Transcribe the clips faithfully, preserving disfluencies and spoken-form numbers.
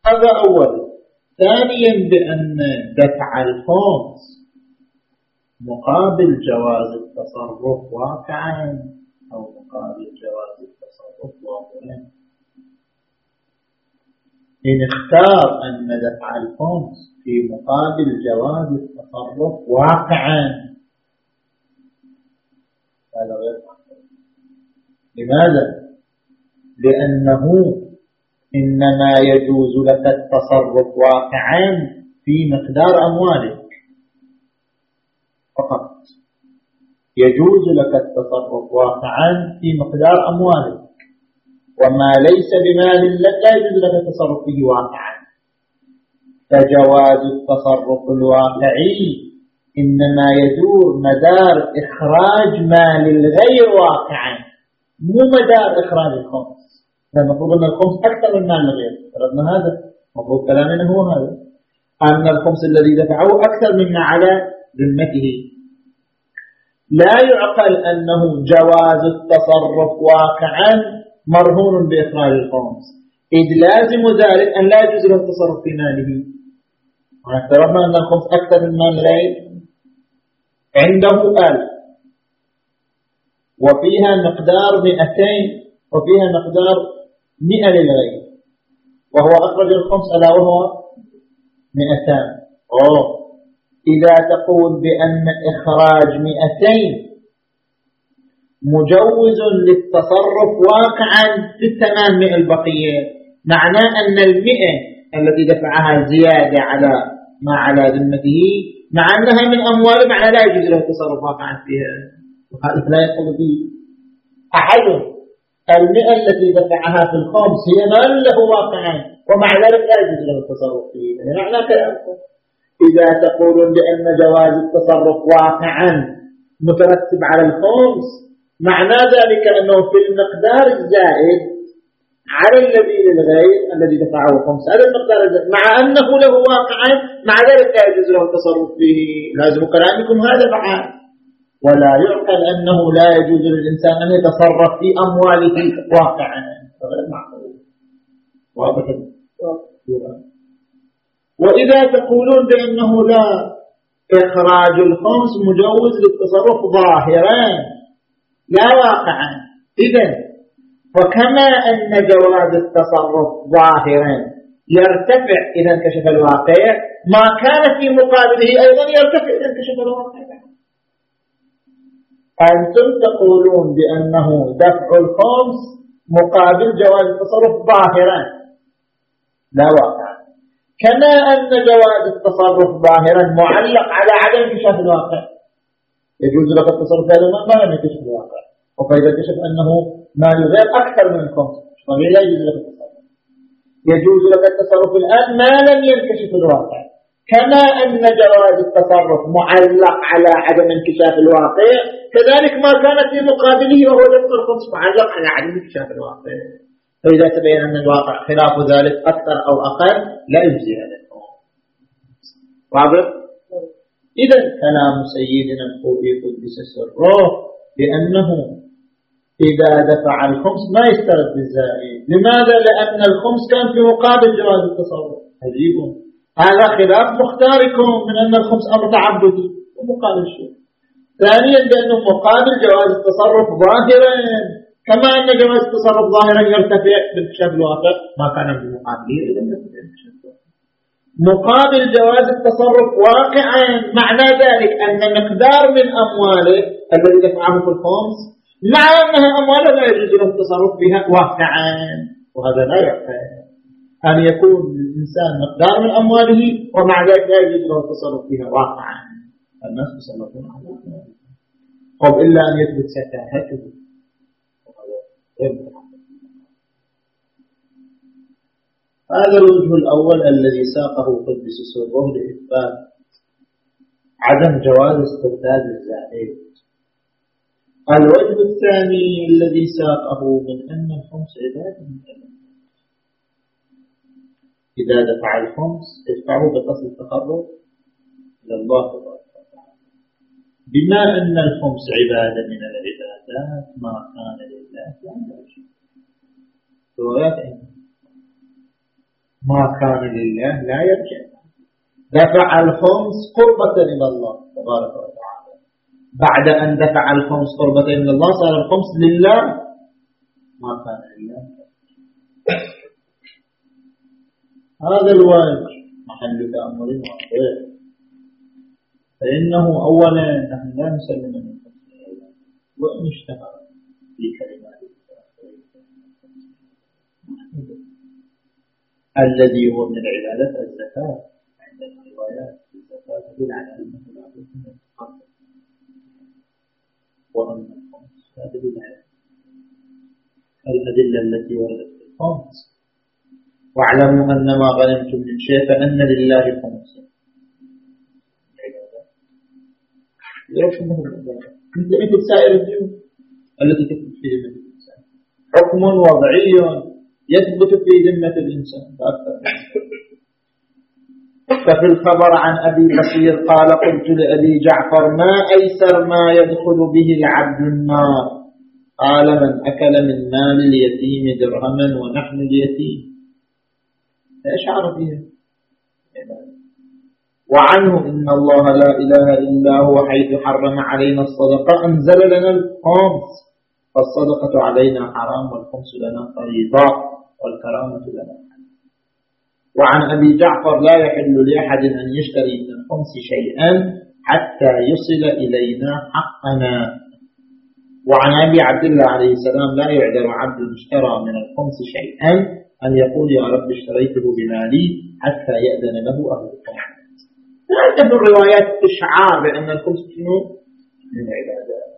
هذا أولا. ثانيا بأن دفع الخمس مقابل جواز التصرف واقعا أو مقابل جواز التصرف ظاهرا. إن اختار أن دفع الخمس في مقابل جواز التصرف واقعا هذا غير محتمل. لماذا؟ لأنه إنما يجوز لك التصرف واقعا في مقدار أموالك فقط. يجوز لك التصرف واقعا في مقدار أموالك، وما ليس بمال لك لا يجوز لك التصرف فيه واقعا. فجواز التصرف الواقعي إنما يدور مدار إخراج مال الغير واقعا، مو مدار إخراج الخمس. المفروض أن الخمس أكثر من مال الغير، فرضنا هذا المفروض كلامنا هو هذا، أن الخمس الذي دفعه أكثر مما على ذمته. لا يعقل أنه جواز التصرف واقعا مرهون بإخراج الخمس، إذ لازم ذلك أن لا يجوز له التصرف في ماله. واعترفنا أن الخمس أكثر من مال الغير، عنده ألف وفيها مقدار مئتين وفيها مقدار مئة للغير، وهو أخرج الخمس ألا وهو مئتان. أوه. إذا تقول بأن إخراج مئتين مجوز للتصرف واقعا في الثمان مئة البقية، معناه أن المئة التي دفعها زيادة على ما على ذمته مع أنها من أموال، معنى لا يجوز له التصرف واقعا فيها. وهذا لا يقول فيه أحد. المئة التي دفعها في الخمس هي مال له واقعا، ومع ذلك لا يجوز له التصرف فيه. يعني معنى كلامكم إذا تقولون بأن جواز التصرف واقعا مترتب على الخمس، معنى ذلك أنه في المقدار الزائد على الذي للغير الذي دفعه الخمس، هذا المقدار الزائد مع أنه له واقعا، مع ذلك لا يجوز له التصرف فيه. لازم كلامكم هذا بعد. ولا يعقل أنه لا يجوز للإنسان أن يتصرف في أمواله واقعا، غير معقول. واضح. وإذا تقولون بأنه لا، إخراج الخمس مجوز للتصرف ظاهرا لا واقعا، إذن وكما أن جواز التصرف ظاهرا يرتفع إذا انكشف الواقع، ما كان في مقابله أيضا يرتفع إذا انكشف الواقع. أنتم تقولون بأنه دفع الخمس مقابل جواز التصرف ظاهرا لا واقعا، كما أن جواز التصرف ظاهرا معلق على عدم انكشاف الواقع. يجوز لك التصرف هذا ما لم يكشف الواقع، وفإذا كشف أنه مال غير أكثر من الخمس طبيعي لا يجوز لك التصرف. يجوز لك التصرف الآن ما لم ينكشف الواقع، كما أن جواز التصرف معلق على عدم انكشاف الواقع، كذلك ما كان في مقابله وهو دفع الخمس معلق على عدم انكشاف الواقع. فإذا تبين أن الواقع خلاف ذلك أكثر أو أقل لا يجزي هذا الأمر. واضح؟ إذا كلام سيدنا الخوئي قدس سره بأنه إذا دفع الخمس ما يسترد بالزائد. لماذا؟ لأن الخمس كان في مقابل جواز التصرف. عجيب. هذا خلاف مختاركم من أن الخمس أمر تعبدي ومقابل شيء. ثانيا بأنه مقابل جواز التصرف ظاهرا، كما أن جواز التصرف ظاهرا يرتفع بانكشاف الواقع، ما كان بمقابله إذا يرتفع بانكشاف الواقع. مقابل جواز التصرف واقعا معنى ذلك أن مقدار من أمواله الذي دفعه في الخمس مع أنها أمواله لا يجوز له التصرف بها واقعا، وهذا لا يعقل أن يكون الإنسان مقدار من أمواله ومع ذلك لا يجوز له التصرف بها واقعا. الناس يسلطون على أمواله قب إلا أن يثبت سفاهته. هذا الوجه الأول الذي ساقه قدس سره لإثبات عدم جواز استرداد الزائد. الوجه الثاني الذي ساقه من أن الخمس عبادة من أمن، إذا دفع الخمس ادفعه بقصد التقرب إلى الله تبارك وتعالى، بما أن الخمس عبادة من العبادات ما كان لله لا شيء. روايات ما كان لله لا يرجع. دفع الخمس قربة إلى الله تبارك وتعالى. بعد أن دفع الخمس قربة إلى الله صار الخمس لله. ما كان لله هذا الواجب محل تأمل واضح. فإنه أولا نحن لا نسلم من الخمس وإن اشتهر في كلمات الذي هو من العبادة الزكاة. عند الروايات الزكاة تدل على أنه لا بد من التقدم، وأن الخمس لا تدل على الأدلة التي وردت في الخمس. واعلموا أن ما غنمتم من شيء فأن لله خمسه. مثل سائر الديون التي تثبت في ذمة الإنسان، حكم وضعي يثبت في ذمة الإنسان. ففي الخبر عن أبي بصير قال قلت لأبي جعفر ما أيسر ما يدخل به العبد النار؟ قال من أكل من مال اليتيم درهما ونحن اليتيم. فأشعر بها. وعنه إن الله لا إله إلا هو حيث حرم علينا الصدقة أنزل لنا الخمس، فالصدقة علينا حرام والخمس لنا فريضة والكرامة لنا. وعن أبي جعفر لا يحل لأحد أن يشتري من الخمس شيئا حتى يصل إلينا حقنا. وعن أبي عبد الله عليه السلام لا يعذر عبد اشترى من الخمس شيئا أن يقول يا رب اشتريته بمالي حتى يأذن له أهل الخمس. هذه الروايات إشعار بأن الخمس شنو من العبادات.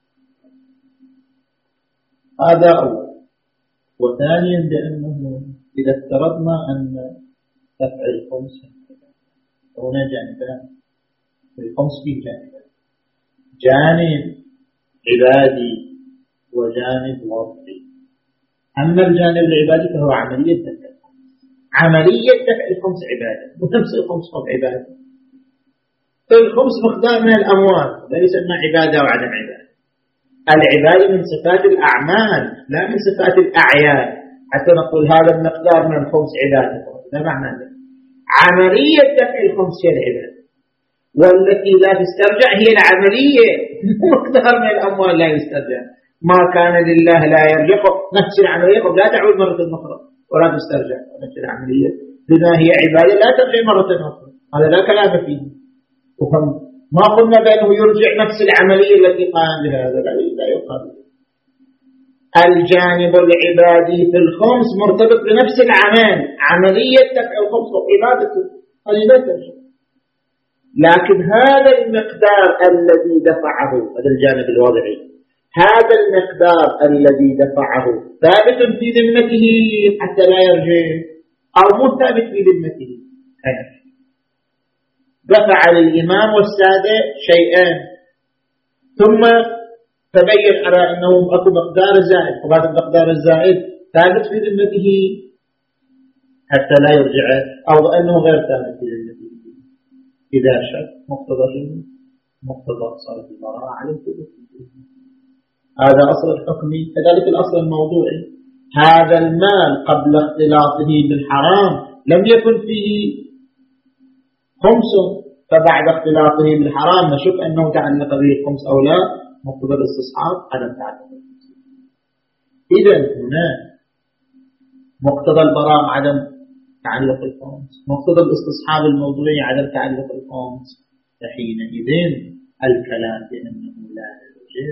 هذا أول. وثانيا بأنه إذا افترضنا أن دفع الخمس هنا جانبان. الخمس فيه جانبان، جانب عبادي وجانب وضعي. أما الجانب العبادي فهو عملية دفع الخمس. عملية دفع الخمس عبادة، ونفس الخمس هو عبادة. فالخمس مقدار من الأموال ليس أنها عبادة وعدم عبادة. العبادة من صفات الأعمال لا من صفات الأعيان حتى نقول هذا المقدار من الخمس عبادة. لا معنى ذلك. عملية دفع الخمس هي العبادة، والتي لا تسترجع هي العملية. مقدار من الأموال لا يسترجع. ما كان لله لا يرجع. نفس العملية لا تعود مرة أخرى ولا تسترجع. نفس العملية بما هي عبادة لا ترجع مرة أخرى. هذا لا كلام فيه. وهم ما قلنا بأنه يرجع نفس العملية التي قام بها. هذا لا يقال. الجانب العبادي في الخمس مرتبط بنفس العمل. عملية دفع الخمس وعبادته هذه لا ترجع. لكن هذا المقدار الذي دفعه، هذا الجانب الوضعي، هذا المقدار الذي دفعه ثابت في ذمته حتى لا يرجع أو مو ثابت في ذمته. دفع للإمام والسادة شيئان ثم تبين على أنه أكو مقدار زائد، وهذا المقدار الزائد ثابت في ذمته حتى لا يرجع أو أنه غير ثابت في ذمته. إذا شك مقتضى مقتضى صارت البراءة عليه. هذا أصل الحكمي. كذلك الأصل الموضوعي. هذا المال قبل اختلاطه بالحرام لم يكن فيه خمس، فبعد اختلاطه بالحرام نشك أنه تعلق به الخمس أو لا. مقتضى الاستصحاب عدم تعلق الخمس. إذن هنا مقتضى البراء عدم تعلق الخمس، مقتضى الاستصحاب الموضوعي عدم تعلق الخمس. فحينئذ الكلام بأنه لا يرجع.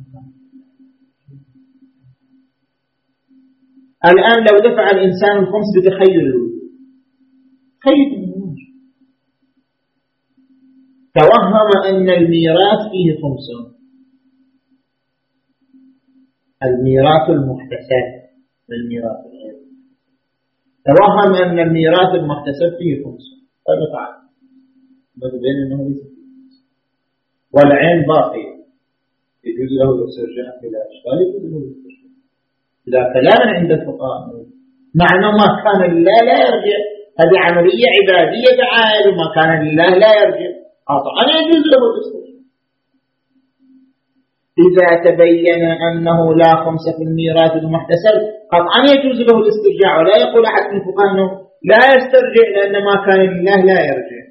الآن لو دفع الإنسان الخمس بتخيل الوجود، خيل الوجود توهم أن الميراث فيه خمس، الميراث المحتسب والميراث الغير، توهم أن الميراث المحتسب فيه خمس، فماذا فعل؟ بين أنه والعين باقية يجوز له الاسترجاع بلا إشكال، يجوز له الاسترجاع بلا كلام عند الفقهاء. معنى ما كان لله لا يرجع، هذه عملية عبادية بعائل، وما كان لله لا يرجع قطعا يجوز له الاسترجاع. إذا تبين أنه لا خمسة في الميراث المحتسب قطعا يجوز له الاسترجاع، ولا يقول أحد من الفقهاء أنه لا يسترجع لأن ما كان لله لا يرجع.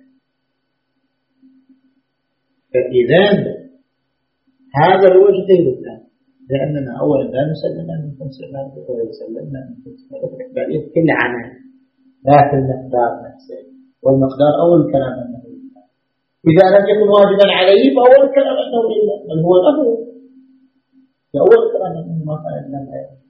فإذا هذا الوجه غير الثاني، لأننا أولا لا نسلم أن نكون سلام ولا يسلمنا أن نكون سلام بعدين كل عمل لا في المقدار نفسه، والمقدار أول كلام أنه لله. إذا لم يكن واجبا عليه فأول كلام أنه لله، بل هو له. فأول كلام أنه ما كان لله لا يرجع.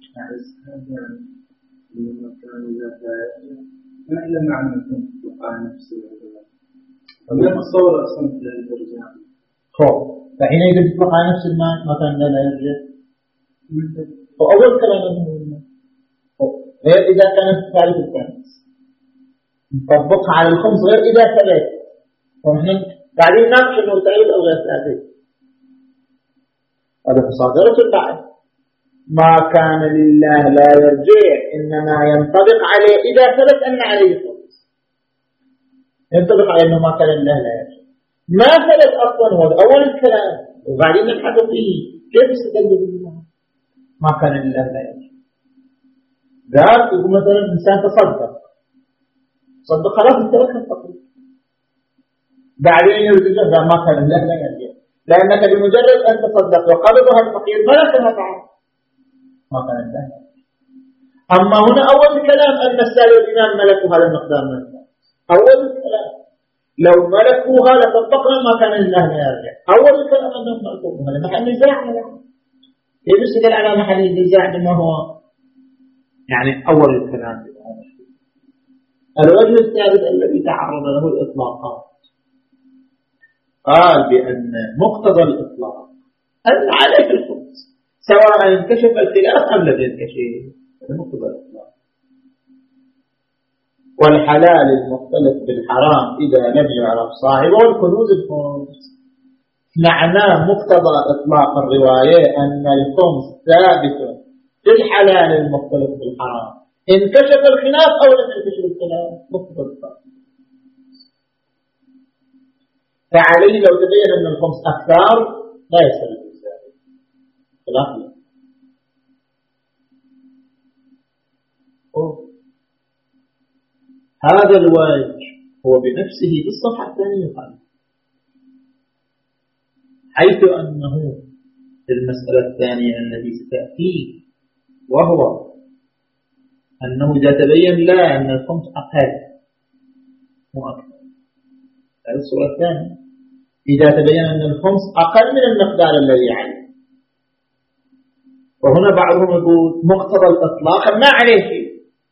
لما كان لله لا يرجع ما إلا معنى أن تبقى نفسه ولا تصور أصلا للإرجاع. خوف فحين يجب تطلق على نفس المال ما كان لا يرجع. فأول كلام أنه لله. غير إذا كانت ثالث الخامس نطبقها على الخمس غير إذا ثلاث، ونحن بعدين ناقش أنه ثالث أو غير ثالث. هذا مصادرة بعد ما كان لله لا يرجع إنما ينطبق عليه إذا ثبت أن عليه الخمس، ينطبق عليه أنه ما كان لله لا يرجع. ما ثبت أصلا هو أول الكلام وبعدين نبحث فيه كيف يستدل بالله ما كان لله لا يرجع. ذات يقول مثلا إنسان تصدق صدق خلاص انترك الفقير، بعدين يرجع ما كان لله لا يرجع، لأنك بمجرد أن تصدق وقبضها الفقير ملكها بعد ما كان لله. أما هنا أول الكلام أن السائل والإمام ملكوا هذا المقدار من الناس، أول الكلام لو ملكوها لطبقنا ما كان لله لا يرجع. أول الكلام أنهم ملكوها لمحل نزاع، يستدل على محل النزاع بما هو يعني أول الكلام. الوجه الثالث الذي تعرض له الإطلاقات قال بأن مقتضى الإطلاق أن عليه الخمس سواء انكشف الخلاف أم لم ينكشف، هذا مقتضى الإطلاق. والحلال المختلف بالحرام إذا لم يعرف صاحبه الكنوز الخمس. معناه مقتضى إطلاق الرواية أن الخمس ثابت في الحلال المختلف بالحرام انكشف الخلاف أو لم ينكشف الخلاف، مقتضى الإطلاق. فعليه لو تبين أن الخمس أكثر لا يسأل الإنسان خلاف. هذا الوجه هو بنفسه في الصفحة الثانية قال حيث أنه في المسألة الثانية التي ستأتي، وهو أنه إذا تبين لا أن الخمس أقل مو أكثر. هذه الصورة الثانية إذا تبين أن الخمس أقل من المقدار الذي عليه. وهنا بعضهم يقول مقتضى الإطلاق ما عليه شيء،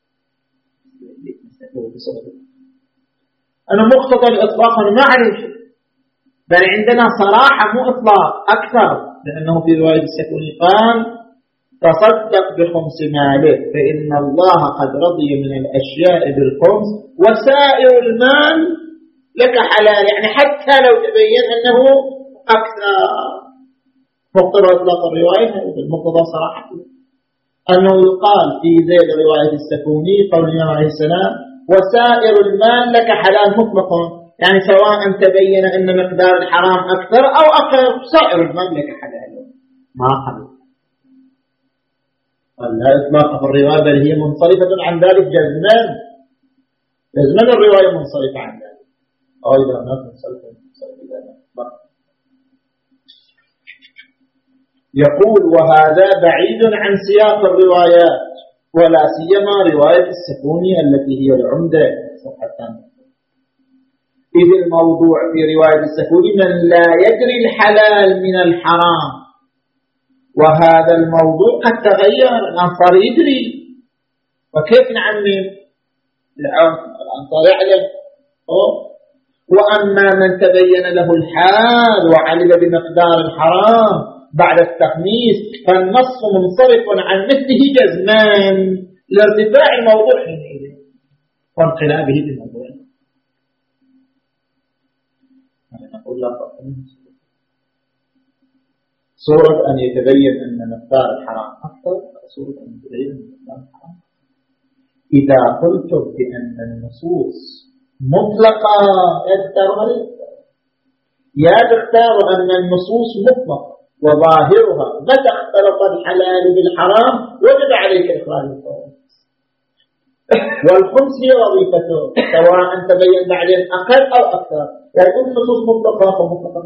أنا مقتضى الإطلاق ما عليه شيء، بل عندنا صراحة مو إطلاق أكثر، لأنه في رواية السكوني قال تصدق بخمس ماله فإن الله قد رضي من الأشياء بالخمس وسائر المال لك حلال، يعني حتى لو تبين أنه أكثر. مقتضى إطلاق الرواية المقتضى صراحة أنه يقال في ذيل رواية السكوني قول الإمام عليه السلام وسائر المال لك حلال مطلقا، يعني سواء تبين أن مقدار الحرام أكثر أو أقل سائر المال لك حلال ما قبل. لا إطلاق في الرواية بل هي منصرفة عن ذلك جزما، جزما الرواية منصرفة عن ذلك. أو إذا ما منصرفة منصرفة لا. يقول وهذا بعيد عن سياق الروايات ولا سيما رواية السكوني التي هي العمدة صفحة ثانية. إذ الموضوع في رواية السكوني من لا يدري الحلال من الحرام، وهذا الموضوع قد تغير، الآن صار يدري، وكيف نعمم الآن صار يعلم. وأما من تبين له الحال وعلم بمقدار الحرام بعد التخميس فالنص منصرف عن مثله جزمان لارتفاع الموضوع حينئذ وانقلابه بالموضوع. نقول لا صورة أن يتبين أن مقدار الحرام أكثر، صورة أن يتبين أن مقدار الحرام. إذا قلتم بأن النصوص مطلقة يختارها يا تختار أن النصوص مطلقة وظاهرها متى اختلط الحلال بالحرام وجب عليك إخراج الخمس. والخمس هي وظيفته سواء تبين بعدين أقل أو أكثر. يقول النصوص مطلقة ومطلقة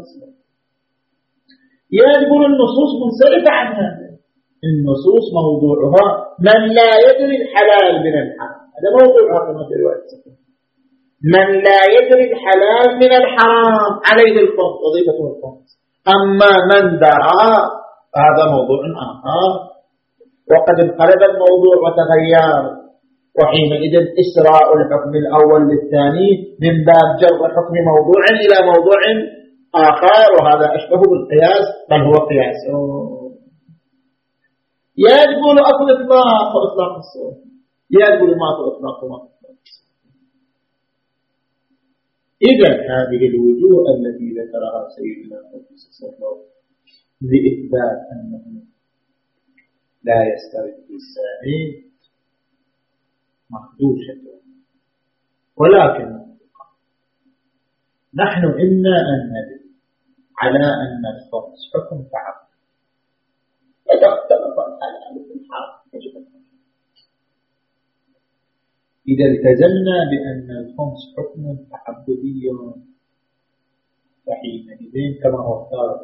يقول النصوص منصرفة عن هذا. النصوص موضوعها من لا يدري الحلال من الحرام، هذا موضوعها كما في رواية من لا يدري الحلال من الحرام عليه الخمس، وظيفته الخمس. أما من درى هذا موضوع آخر، وقد انقلب الموضوع وتغير، وحينئذ إسراء الحكم الأول للثاني من باب جر حكم موضوع إلى موضوع آخر، وهذا أشبه بالقياس بل هو قياس. يقول أصل إطلاق وإطلاق الصور، يقول ما في إطلاق وما في إطلاق. إذا هذه الوجوه التي ذكرها سيدنا قدس سره لإثبات أنه لا يسترد السائل مخدوشة، ولكن نحن إنا أن ندري على أن الخمس حكم تعبد، إذا اختلف الحلال بالحرام يجب الخمس. إذا التزمنا بأن الخمس حكم تعبدي فحينئذ كما هو اختار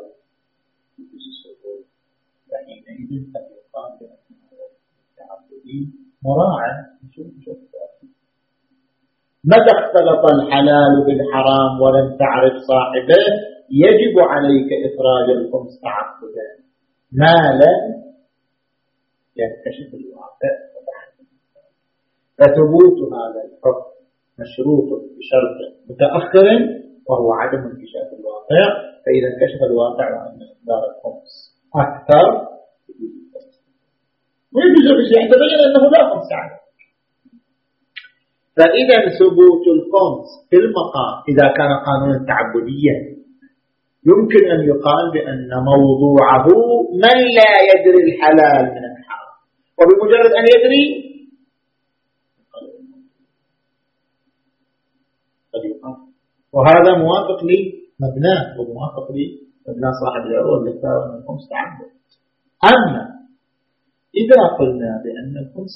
فحينئذ قد يقال بأنه تعبدي مراعى. متى اختلط الحلال بالحرام ولم تعرف صاحبه يجب عليك إخراج الخمس تعبدا ما لم ينكشف الواقع. فثبوت هذا الحكم مشروط بشرط متأخر وهو عدم انكشاف الواقع، فإذا انكشف الواقع وأن مقدار الخمس أكثر ويجوز بشيء تبين أنه لا خمس عليه. فإذا ثبوت الخمس في المقام إذا كان قانونا تعبديا يمكن أن يقال بأن موضوعه من لا يدري الحلال من الحرام، وبمجرد أن يدري قد يقال. وهذا موافق لي مبناه وموافق لي مبنى صاحب العروة اللي اختار أن الخمس تعبد. أما إذا قلنا بأن الخمس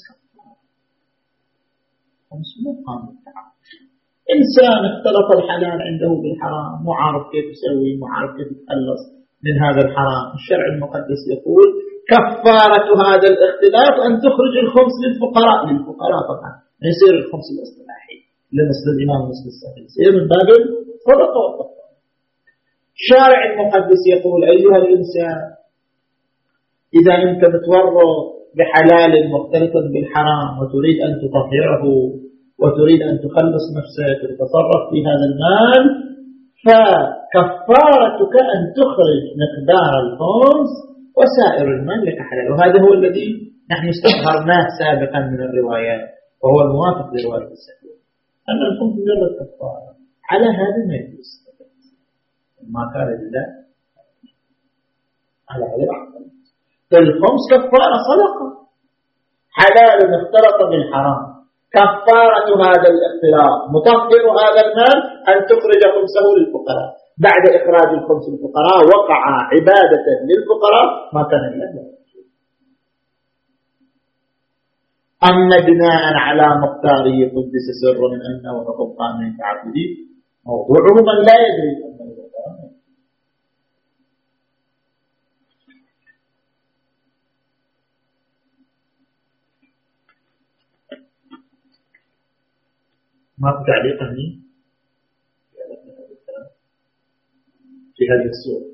خمس مو قانون تعبد، إنسان اختلط الحلال عنده بالحرام مو عارف كيف يسوي، مو عارف كيف يتخلص من هذا الحرام، الشرع المقدس يقول كفارة هذا الاختلاف أن تخرج الخمس للفقراء. للفقراء طبعا ما يصير الخمس الاصطلاحي لمثل الإمام مسلم السهل، يصير من باب الصدقة والكفارة. الشارع المقدس يقول أيها الإنسان إذا أنت متورط بحلال مختلط بالحرام وتريد أن تطهره وتريد أن تخلص نفسك وتتصرف في هذا المال، فكفارتك أن تخرج مقدار الخمس وسائر المال لك حلال. وهذا هو الذي نحن استظهرناه سابقا من الروايات، وهو الموافق لرواية السهل أن الخمس مجرد كفارة. على هذا ما يجوز ما كان لله على هذا العقل. الخمس كفارة صدقة، حلال اختلط بالحرام، كفارة هذا الاختلاط مطهر هذا المال أن تخرج خمسه للفقراء. بعد إخراج الخمس للفقراء وقع عبادة للفقراء ما كان إلا. أما بناء على مختاره قدس سر من أنه حكم قانون تعبدي موضوعه من لا يدري أنه يدري. ما في تعليق مني في هذه الصورة.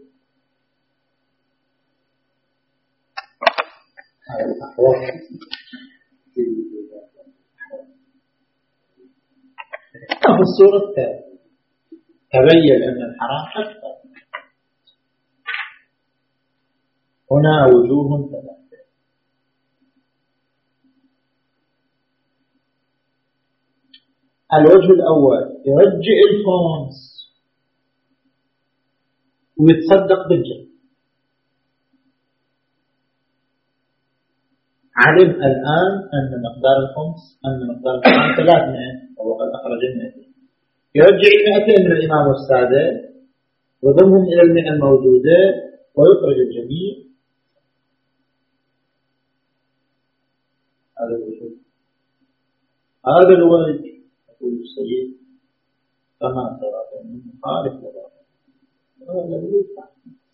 هذا الأحوال في الصورة الثالثة تبين أن الحرام أكثر. هنا وجوه ثلاثة. الوجه الأول يرجع الخمس ويتصدق بالجنة. علم الآن أن مقدار الخمس أن مقدار الخمس ثلاثمائة وهو قد أخرج المئتين، يرجع المئتين من الإمام السادة ويضمهم إلى المئة الموجودة ويخرج الجميع. هذا الوجه. هذا الوجه يقول السيد كما ترى من مخالف وضع هذا الوجه.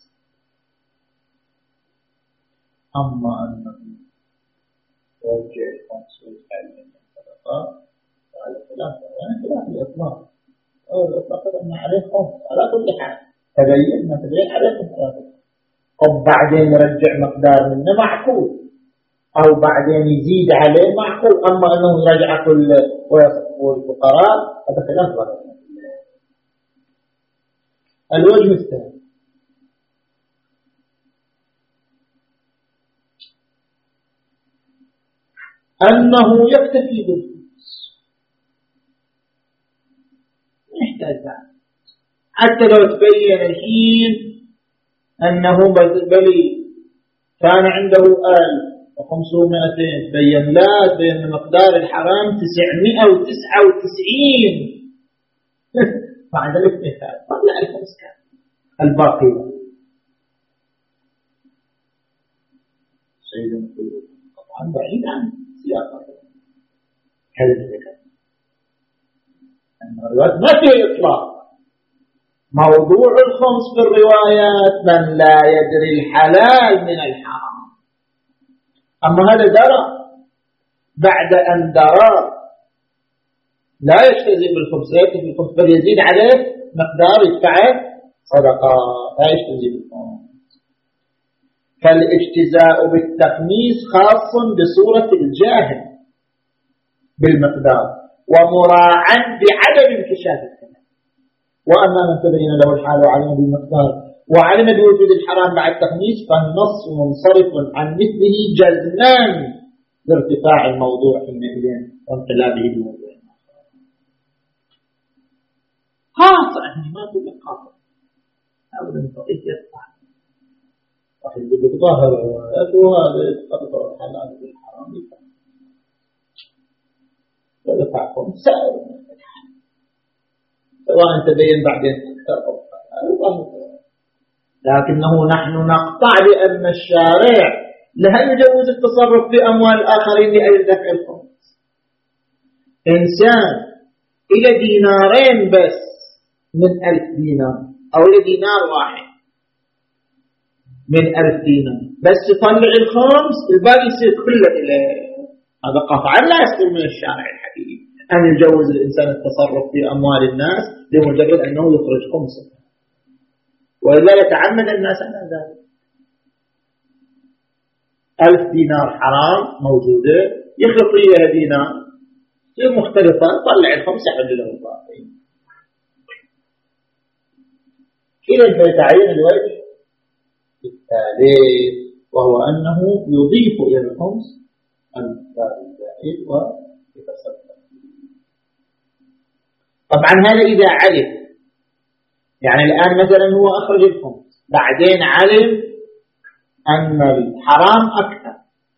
أما أنه وجه الخمس والحل من الصدقات فعلى خلاف يعني خلاف الإطلاق أو الإطلاق أن عليه خمس على كل حال تبين ما تبين عليكم ثلاثة. طب بعدين يرجع مقدار منه معقول أو بعدين يزيد عليه معقول. أما أنه يرجع كل ويصفه الفقراء هذا خلاف ظاهر. الوجه الثاني أنه يكتفي بالفلوس ما يحتاج بعد حتى لو تبين الحين أنه بلي كان عنده ألف وخمسمائتين بين لا بين مقدار الحرام تسعمائة وتسعة وتسعين بعد الاكتفاء طلع الخمس كان الباقي سيدنا يقول طبعا بعيد عن سياق كذلك الروايات ما فيه إطلاق. موضوع الخمس في الروايات من لا يدري الحلال من الحرام. أما هذا درى بعد أن درى لا يجتزئ بالخمس لا يكتفي بالخمس بل يزيد عليه مقدار يدفعه صدقة لا يجتزئ بالخمس. فالاجتزاء بالتخميس خاص بصورة الجاهل بالمقدار ومراعا بعدم انكشاف الخلاف. وأما من تبين له الحال وعلم بالمقدار وعلم بوجود الحرام بعد التخميس فالنص منصرف عن مثله جزمان لارتفاع الموضوع حينئذ وانقلابه بموضوع خاصة أني ما أقول لك خاصة أولا فقيت يطلع راح يقول لك ظاهر الروايات وهذا يتقدر الحلال بالحرام فدفعكم سائر سواء تبين بعدين أكثر أو أقل. لكنه نحن نقطع بأن الشارع لا يجوز التصرف في أموال الآخرين لأجل دفع الخمس. إنسان إلى دينارين بس من ألف دينار أو إلى دينار واحد من ألف دينار بس يطلع الخمس الباقي يصير كله إليه. هذا قطعا لا يصدر من الشارع الحديث أن يجوز الإنسان التصرف في أموال الناس لمجرد أنه يخرج خمسة وإلا يتعمد الناس على ذلك. ألف دينار حرام موجودة يخلط إياها دينار تصير مختلفة طلع الخمسة عند له الباقي. إذا فيتعين الوجه الثالث وهو أنه يضيف إلى الخمس المقدار الزائد ويتصدق. طبعا هذا إذا علم يعني الآن مثلا هو أخرج الخمس بعدين علم أن الحرام أكثر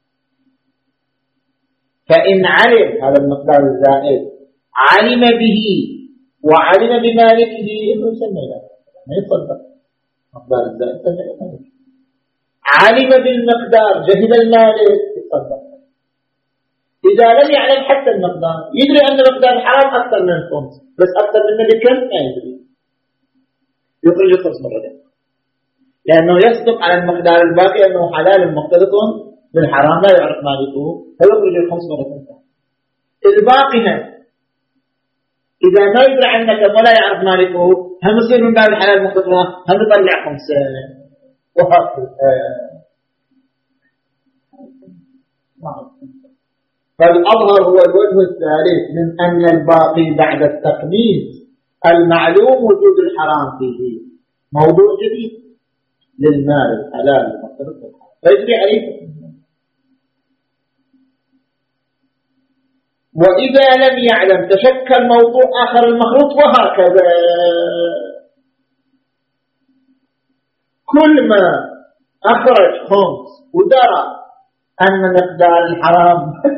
فإن علم هذا المقدار الزائد علم به وعلم بمالكه إنه يسمى له ما يتصدق مقدار الزائد يسمى علم بالمقدار جهد المالك يتصدق. إذا لم يعلم حتى المقدار يدري أن مقدار الحرام أكثر من الخمس بس أكثر منه بكم ما يدري يخرج الخمس مرتين لأنه يصدق على المقدار الباقي أنه حلال مختلط بالحرام لا يعرف مالكه فيخرج الخمس مرتين. الباقي إذا ما يدري عنك ولا يعرف مالكه هم يصير من باب الحلال المختلط هم يطلع خمسة وهكذا. فالأظهر هو الوجه الثالث من أن الباقي بعد التقنيس المعلوم وجود الحرام فيه موضوع جديد للمال الحلال المختلط بالحرام فيجري عليه. وإذا لم يعلم تشكل موضوع آخر المخلوط وهكذا. كل ما أخرج خمس ودرى أن مقدار الحرام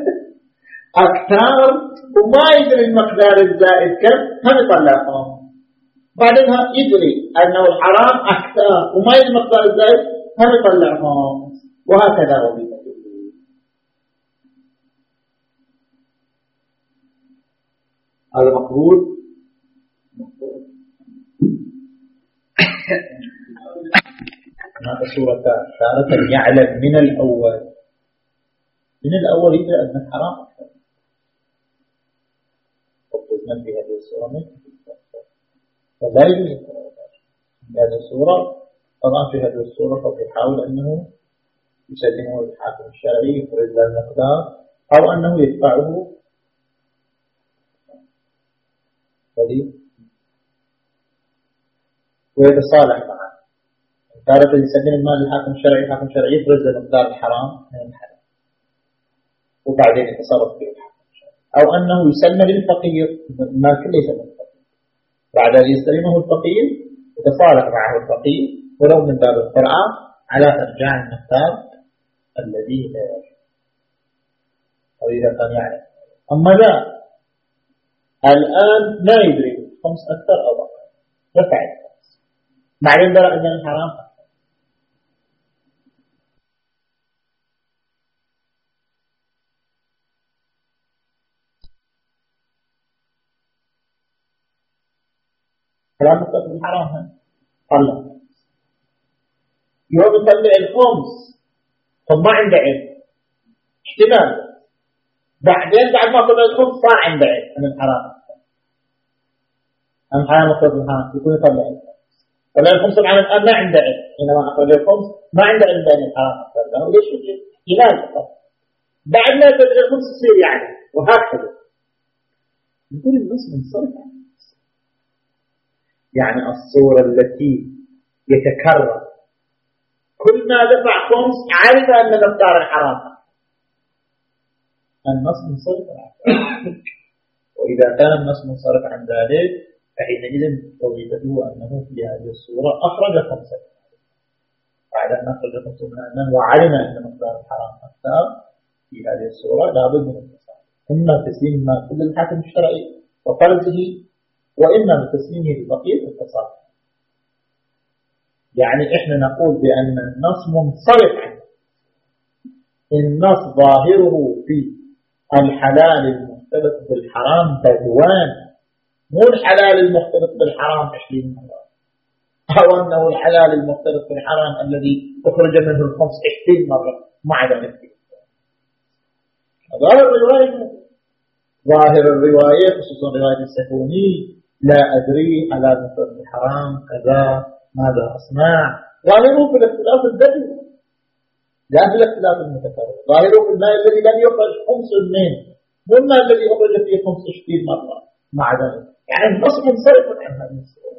أكثر وما يدري المقدار الزائد كم هم يطلعهم بعدها يدري أنه الحرام أكثر وما يدري المقدار الزائد هم يطلعهم وهكذا وبيته. هذا مقبول. هناك صورتان، تارة يعلم من الأول، من الأول يدري أن الحرام أكثر، وقلنا في هذه الصورة من فلا يجوز في هذه الصورة. طبعا في هذه الصورة فهو يحاول أنه يسلمه الحاكم الشرعي يفرز له المقدار أو أنه يدفعه ويتصالح معه. تارة يسلم المال للحاكم الشرعي، الحاكم الشرعي يفرز له مقدار الحرام من الحرام وبعدين يتصرف فيه الحاكم الشرعي، أو أنه يسلم للفقير المال كله يسلم للفقير، بعد أن يستلمه الفقير يتصالح معه الفقير ولو من باب القرعة على إرجاع المقدار الذي لا يجب، أو إذا كان يعلم. أما لا الآن لا يدري خمس أكثر أو أقل دفع الخمس، بعدين درى أن الحرام أكثر. كلام مقصد الحرام طلع يوم يطلع الخمس ثم ما عنده علم احتمال، بعدين بعد ما طلع الخمس صار عنده علم من الحرام أم حرام مقصد الحرام يكون يطلع الخمس، طلع الخمس الآن الآن ما عنده علم، حينما أخرج الخمس ما عنده علم بأن الحرام أكثر، لأنه ليش احتمال فقط، بعد ما يطلع الخمس يصير يعني، وهكذا نقول النص منصرف عنه. يعني الصورة التي يتكرر كل ما دفع خمس عارف أن مقدار الحرام، النص منصرف عنه. وإذا كان النص منصرف عن ذلك فحينئذ وظيفته أنه في هذه الصورة أخرج خمسة، بعد أن أخرج خمسة من وعلم أن مقدار الحرام أكثر في هذه الصورة لابد من التصالح، إما تسليم ما كل الحاكم الشرعي وفرزه، وإما بتسليمه لبقية التصالح. يعني إحنا نقول بأن النص منصرف عنه، النص ظاهره في الحلال المختلط بالحرام بدوان، مو الحلال المختلط بالحرام عشرين مرة، أو أنه الحلال المختلط بالحرام الذي أخرج منه الخمس عشرين مرة مع ذلك. ظاهر الرواية ظاهر الرواية خصوصا رواية السكوني لا أدري على مختلط الحرام كذا ماذا أصنع، ظاهره في الاختلاف البديل لا في الاختلاف المتكرر، ظاهره في الماء الذي لم يخرج خمس اثنين مما الذي أخرج فيه خمس عشرين مرة مع ذلك، يعني النص منصرف عن هذه الصورة.